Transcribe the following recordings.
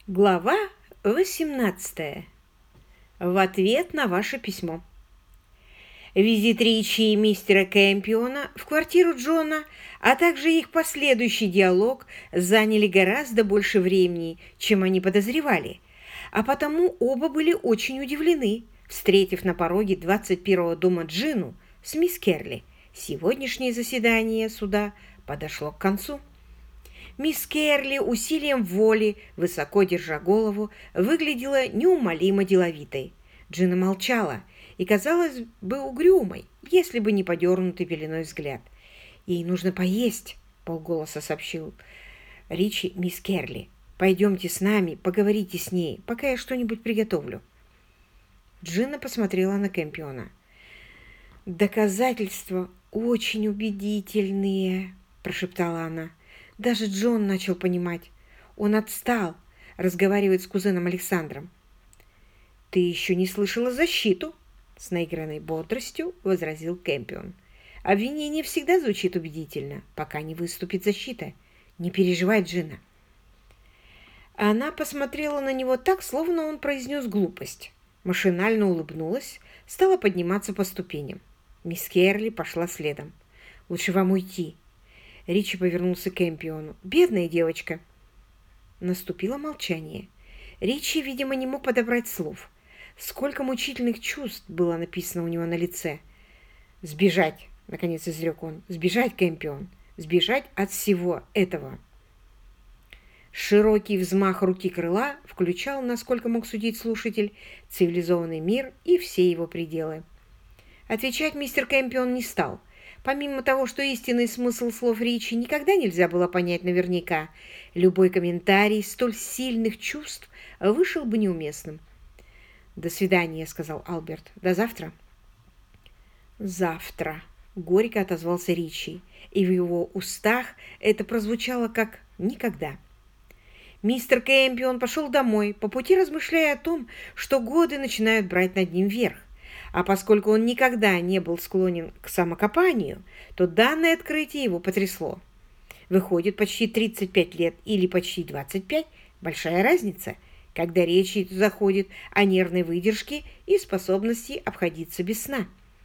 Глава 18. В ответ на ваше письмо. Визит Ричи и мистера Кэмпиона в квартиру Джона, а также их последующий диалог заняли гораздо больше времени, чем они подозревали, а потому оба были очень удивлены, встретив на пороге 21-го дома Джину с мисс Керли. Сегодняшнее заседание суда подошло к концу. Мисс Керли усилием воли, высоко держа голову, выглядела неумолимо деловитой. Джина молчала и казалась бы угрюмой, если бы не подернутый пеленой взгляд. «Ей нужно поесть», — полголоса сообщил Ричи мисс Керли. «Пойдемте с нами, поговорите с ней, пока я что-нибудь приготовлю». Джина посмотрела на Кэмпиона. «Доказательства очень убедительные», — прошептала она. Даже Джон начал понимать. Он отстал, разговаривает с кузеном Александром. «Ты еще не слышала защиту?» С наигранной бодростью возразил Кэмпион. «Обвинение всегда звучит убедительно, пока не выступит защита. Не переживай, Джина». Она посмотрела на него так, словно он произнес глупость. Машинально улыбнулась, стала подниматься по ступеням. Мисс Керли пошла следом. «Лучше вам уйти». Ричи повернулся к Кэмпиону. «Бедная девочка!» Наступило молчание. Ричи, видимо, не мог подобрать слов. Сколько мучительных чувств было написано у него на лице. «Сбежать!» — наконец изрек он. «Сбежать, Кэмпион! Сбежать от всего этого!» Широкий взмах руки крыла включал, насколько мог судить слушатель, цивилизованный мир и все его пределы. Отвечать мистер Кэмпион не стал. Помимо того, что истинный смысл слов Ричи никогда нельзя было понять наверняка, любой комментарий столь сильных чувств вышел бы неуместным. «До свидания», — сказал Алберт. «До завтра». «Завтра», — горько отозвался Ричи, и в его устах это прозвучало как «никогда». Мистер Кэмпион пошел домой, по пути размышляя о том, что годы начинают брать над ним верх. А поскольку он никогда не был склонен к самокопанию, то данное открытие его потрясло. Выходит, почти 35 лет или почти 25 – большая разница, когда речь заходит о нервной выдержке и способности обходиться без сна.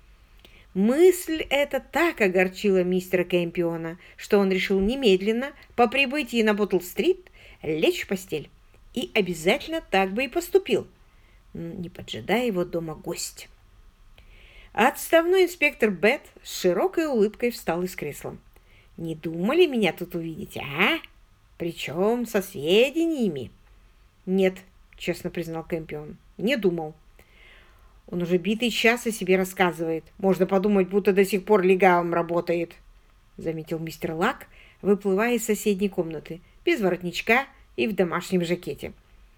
Мысль эта так огорчила мистера Кэмпиона, что он решил немедленно, по прибытии на Боттл-стрит, лечь в постель. И обязательно так бы и поступил, не поджидая его дома гость. Отставной инспектор Бет с широкой улыбкой встал из кресла. «Не думали меня тут увидеть, а? Причем со сведениями?» «Нет», — честно признал Кэмпион, — «не думал». «Он уже битый час о себе рассказывает. Можно подумать, будто до сих пор легавым работает», — заметил мистер Лак, выплывая из соседней комнаты, без воротничка и в домашнем жакете.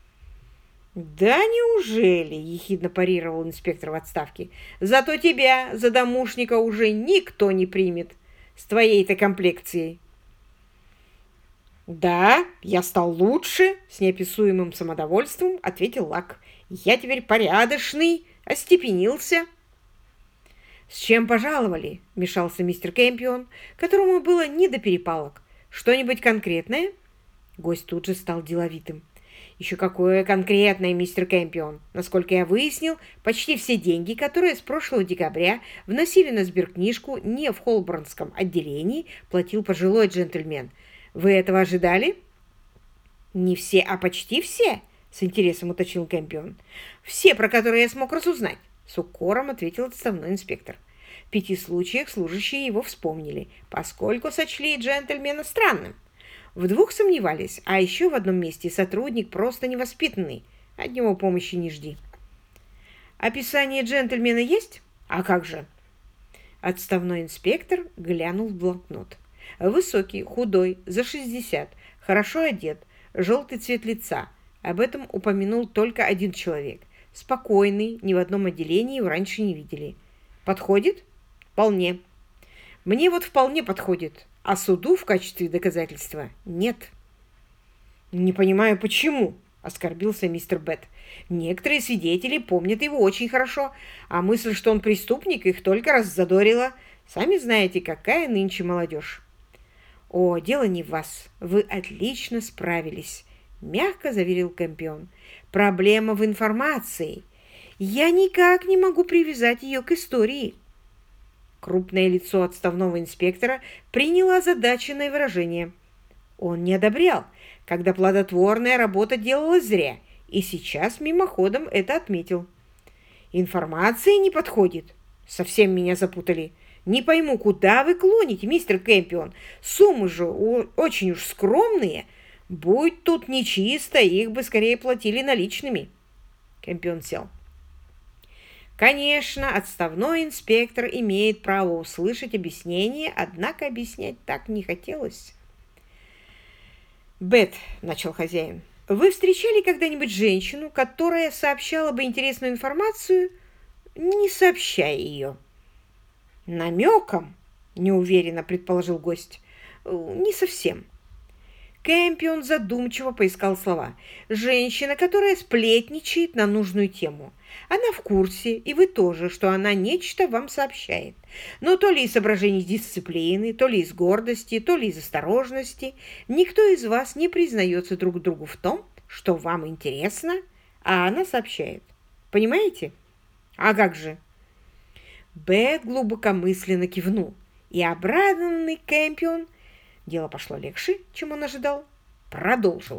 «Да неужели?» — ехидно парировал инспектор в отставке. «Зато тебя за домушника уже никто не примет с твоей-то комплекцией». «Да, я стал лучше», — с неописуемым самодовольством ответил Лак. «Я теперь порядочный, остепенился». «С чем пожаловали?» — вмешался мистер Кэмпион, которому было не до перепалок. «Что-нибудь конкретное?» Гость тут же стал деловитым. «Еще какое конкретное, мистер Кэмпион. Насколько я выяснил, почти все деньги, которые с прошлого декабря вносили на сберкнижку не в Холборнском отделении, платил пожилой джентльмен. Вы этого ожидали?» «Не все, а почти все», — с интересом уточнил Кэмпион. «Все, про которые я смог разузнать», — с укором ответил отставной инспектор. В 5 случаях служащие его вспомнили, поскольку сочли джентльмена странным. В 2 сомневались, а еще в одном месте сотрудник просто невоспитанный. От него помощи не жди. «Описание джентльмена есть? А как же?» Отставной инспектор глянул в блокнот. Высокий, худой, за 60, хорошо одет, желтый цвет лица. Об этом упомянул только один человек. Спокойный, ни в одном отделении его раньше не видели. «Подходит?» «Вполне». «Мне вот вполне подходит. А суду в качестве доказательства нет». «Не понимаю, почему?» — оскорбился мистер Бет. «Некоторые свидетели помнят его очень хорошо, а мысль, что он преступник, их только раззадорила. Сами знаете, какая нынче молодежь». «О, дело не в вас. Вы отлично справились», — мягко заверил Кэмпион. «Проблема в информации. Я никак не могу привязать ее к истории». Крупное лицо отставного инспектора приняло озадаченное выражение. Он не одобрял, когда плодотворная работа делалась зря, и сейчас мимоходом это отметил. «Информация не подходит. Совсем меня запутали. Не пойму, куда вы клоните, мистер Кэмпион? Суммы же очень уж скромные. Будь тут нечисто, их бы скорее платили наличными». Кэмпион сел. Конечно, отставной инспектор имеет право услышать объяснение, однако объяснять так не хотелось. «Бет», — начал хозяин, — «вы встречали когда-нибудь женщину, которая сообщала бы интересную информацию, не сообщая ее?» «Намеком?» — неуверенно предположил гость. «Не совсем». Кэмпион задумчиво поискал слова. «Женщина, которая сплетничает на нужную тему. Она в курсе, и вы тоже, что она нечто вам сообщает. Но то ли из соображений дисциплины, то ли из гордости, то ли из осторожности, никто из вас не признается друг другу в том, что вам интересно, а она сообщает. Понимаете? А как же?» Бет глубокомысленно кивнул, и обрадованный Кэмпион, дело пошло легче, чем он ожидал, продолжил.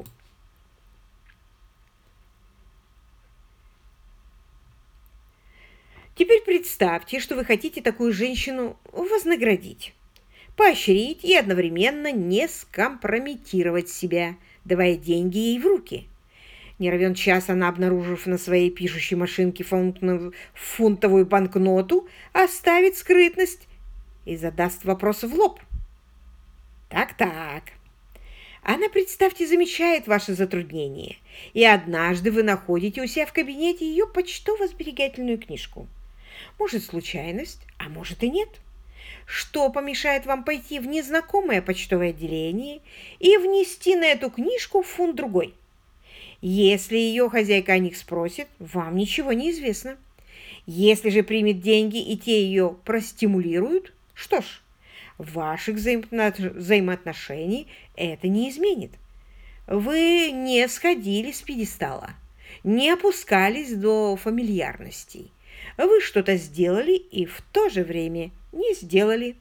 Теперь представьте, что вы хотите такую женщину вознаградить, поощрить и одновременно не скомпрометировать себя, давая деньги ей в руки. Не равен час она, обнаружив на своей пишущей машинке фунтовую банкноту, оставит скрытность и задаст вопрос в лоб. Так-так. Она, представьте, замечает ваше затруднение, и однажды вы находите у себя в кабинете ее почтово-сберегательную книжку. Может, случайность, а может и нет. Что помешает вам пойти в незнакомое почтовое отделение и внести на эту книжку фунт другой? Если ее хозяйка о них спросит, вам ничего не известно. Если же примет деньги и те ее простимулируют, что ж, ваших взаимоотношений это не изменит. Вы не сходили с пьедестала, не опускались до фамильярностей. Вы что-то сделали и в то же время не сделали.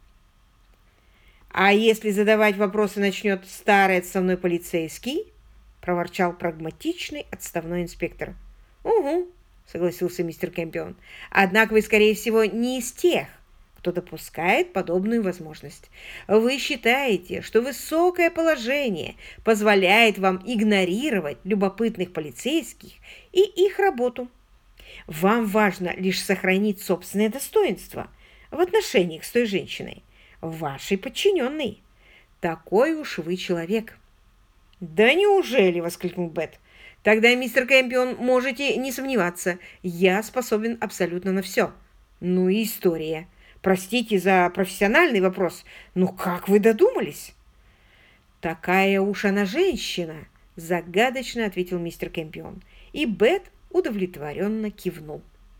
А если задавать вопросы начнет старый отставной полицейский, проворчал прагматичный отставной инспектор. «Угу», — согласился мистер Кэмпион. «Однако вы, скорее всего, не из тех, кто допускает подобную возможность. Вы считаете, что высокое положение позволяет вам игнорировать любопытных полицейских и их работу. Вам важно лишь сохранить собственное достоинство в отношениях с той женщиной, вашей подчиненной. Такой уж вы человек». «Да неужели?» — воскликнул Бет. «Тогда, мистер Кэмпион, можете не сомневаться, я способен абсолютно на все. Ну и история. Простите за профессиональный вопрос, но как вы додумались?» «Такая уж она женщина», — загадочно ответил мистер Кэмпион, и Бет удовлетворенно кивнул.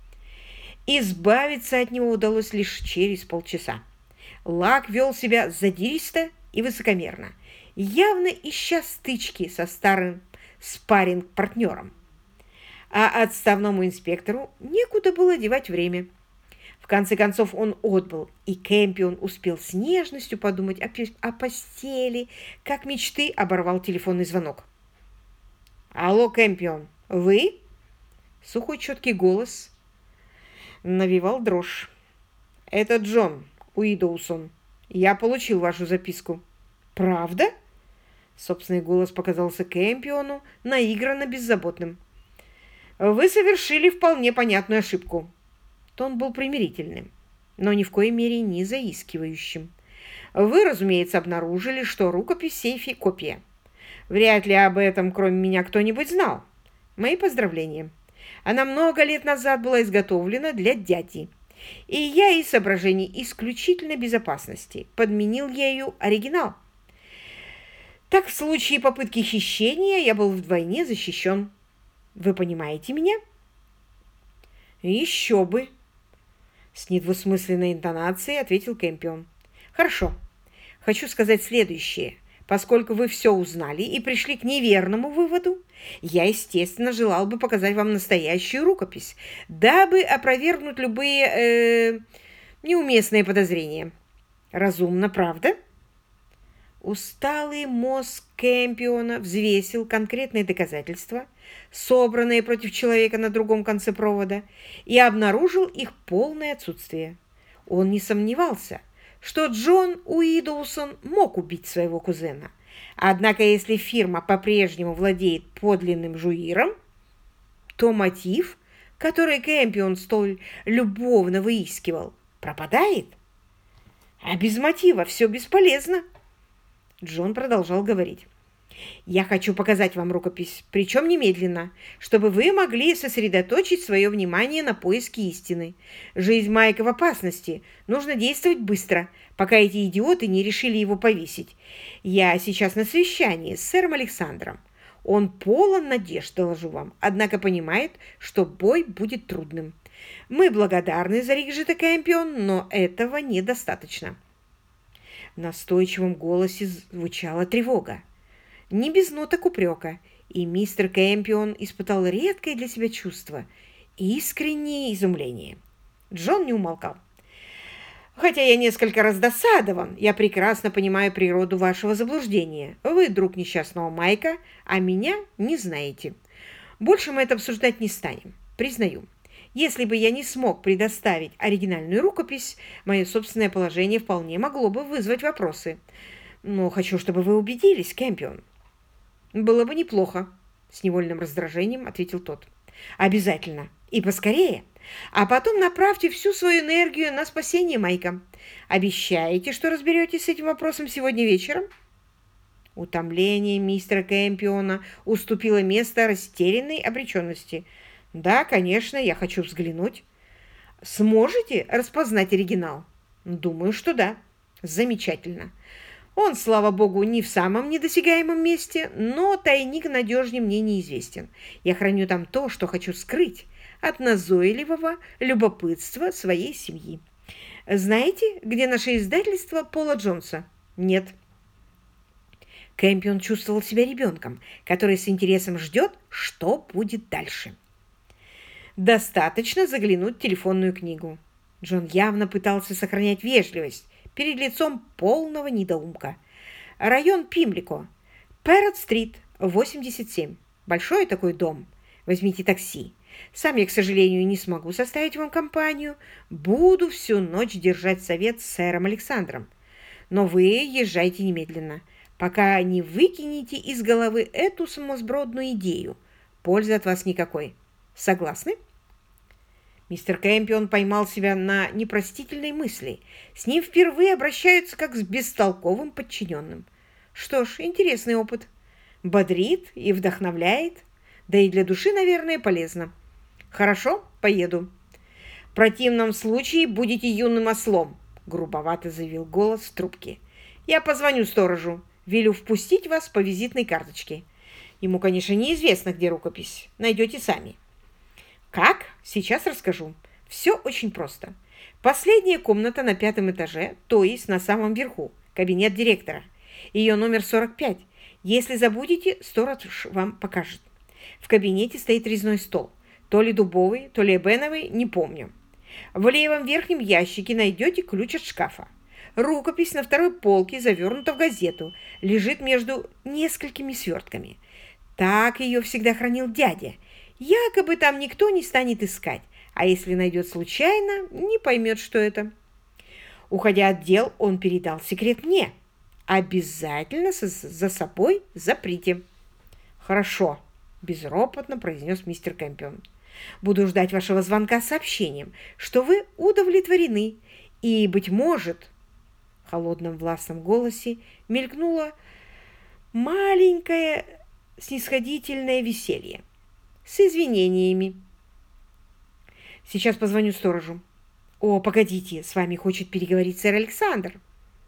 Избавиться от него удалось лишь через полчаса. Лак вел себя задиристо и высокомерно, явно ища стычки со старым спарринг-партнером. А отставному инспектору некуда было девать время. В конце концов он отбыл, и Кэмпион успел с нежностью подумать о постели, как мечты оборвал телефонный звонок. «Алло, Кэмпион, вы?» Сухой четкий голос навевал дрожь. «Это Джон Уидоусон. Я получил вашу записку». «Правда?» Собственный голос показался Кэмпиону наигранно беззаботным. «Вы совершили вполне понятную ошибку». Тон был примирительным, но ни в коей мере не заискивающим. «Вы, разумеется, обнаружили, что рукопись в сейфе – копия. Вряд ли об этом, кроме меня, кто-нибудь знал. Мои поздравления. Она много лет назад была изготовлена для дяди, и я из соображений исключительной безопасности подменил ею оригинал. Так в случае попытки хищения я был вдвойне защищен. Вы понимаете меня?» «Еще бы!» С недвусмысленной интонацией ответил Кэмпион. «Хорошо. Хочу сказать следующее. Поскольку вы все узнали и пришли к неверному выводу, я, естественно, желал бы показать вам настоящую рукопись, дабы опровергнуть любые неуместные подозрения. Разумно, правда? Усталый мозг Кэмпиона взвесил конкретные доказательства, собранные против человека на другом конце провода, и обнаружил их полное отсутствие. Он не сомневался, что Джон Уидоусон мог убить своего кузена. Однако, если фирма по-прежнему владеет подлинным жуиром, то мотив, который Кэмпион столь любовно выискивал, пропадает. А без мотива все бесполезно. Джон продолжал говорить. «Я хочу показать вам рукопись, причем немедленно, чтобы вы могли сосредоточить свое внимание на поиске истины. Жизнь Майка в опасности. Нужно действовать быстро, пока эти идиоты не решили его повесить. Я сейчас на совещании с сэром Александром. Он полон надежд, доложу вам, однако понимает, что бой будет трудным. Мы благодарны за Ригжита Кэмпион, но этого недостаточно». В настойчивом голосе звучала тревога. Не без ноток упрека, и мистер Кэмпион испытал редкое для себя чувство – искреннее изумление. Джон не умолкал. «Хотя я несколько раздосадован, я прекрасно понимаю природу вашего заблуждения. Вы друг несчастного Майка, а меня не знаете. Больше мы это обсуждать не станем, признаю. Если бы я не смог предоставить оригинальную рукопись, мое собственное положение вполне могло бы вызвать вопросы. Но хочу, чтобы вы убедились, Кэмпион». «Было бы неплохо», — с невольным раздражением ответил тот. «Обязательно. И поскорее. А потом направьте всю свою энергию на спасение Майка. Обещаете, что разберетесь с этим вопросом сегодня вечером?» Утомление мистера Кэмпиона уступило место растерянной обреченности. «Да, конечно, я хочу взглянуть». «Сможете распознать оригинал?» «Думаю, что да». «Замечательно. Он, слава богу, не в самом недосягаемом месте, но тайник надежнее мне неизвестен. Я храню там то, что хочу скрыть от назойливого любопытства своей семьи. Знаете, где наше издательство Пола Джонса?» «Нет». Кэмпион чувствовал себя ребенком, который с интересом ждет, что будет дальше. Достаточно заглянуть в телефонную книгу. Джон явно пытался сохранять вежливость перед лицом полного недоумка. Район Пимлико, Пэррот-стрит, 87. Большой такой дом. Возьмите такси. Сам я, к сожалению, не смогу составить вам компанию. Буду всю ночь держать совет с сэром Александром. Но вы езжайте немедленно, пока не выкинете из головы эту сумасбродную идею. Пользы от вас никакой. Согласны?» Мистер Кэмпион поймал себя на непростительной мысли. С ним впервые обращаются как с бестолковым подчиненным. Что ж, интересный опыт. Бодрит и вдохновляет. Да и для души, наверное, полезно. «Хорошо, поеду. В противном случае будете юным ослом», — грубовато заявил голос в трубке. «Я позвоню сторожу. Велю впустить вас по визитной карточке. Ему, конечно, неизвестно, где рукопись. Найдете сами». «Как? Сейчас расскажу. Все очень просто. Последняя комната на 5-м этаже, то есть на самом верху, кабинет директора. Ее номер 45. Если забудете, сторож вам покажет. В кабинете стоит резной стол. То ли дубовый, то ли эбеновый, не помню. В левом верхнем ящике найдете ключ от шкафа. Рукопись на второй полке завернута в газету, лежит между несколькими свертками. Так ее всегда хранил дядя. Якобы там никто не станет искать, а если найдет случайно, не поймет, что это. Уходя от дел, он передал секрет мне. Обязательно за собой заприте». «Хорошо», – безропотно произнес мистер Кэмпион. «Буду ждать вашего звонка с сообщением, что вы удовлетворены, и, быть может...» В холодном властном голосе мелькнуло маленькое снисходительное веселье. «С извинениями. Сейчас позвоню сторожу». «О, погодите, с вами хочет переговорить сэр Александр».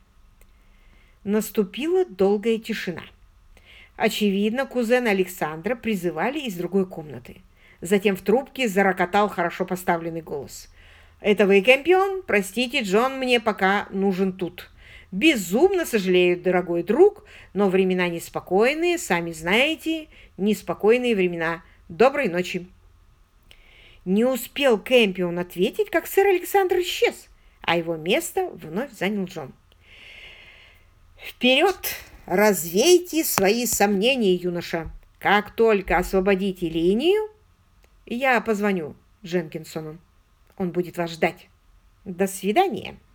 Наступила долгая тишина. Очевидно, кузена Александра призывали из другой комнаты. Затем в трубке зарокотал хорошо поставленный голос. «Это вы, Кэмпион? Простите, Джон мне пока нужен тут. Безумно сожалею, дорогой друг, но времена неспокойные, сами знаете, неспокойные времена. Доброй ночи». Не успел Кэмпион ответить, как сэр Александр исчез, а его место вновь занял Джон. «Вперед! Развейте свои сомнения, юноша! Как только освободите линию, я позвоню Дженкинсону. Он будет вас ждать. До свидания!»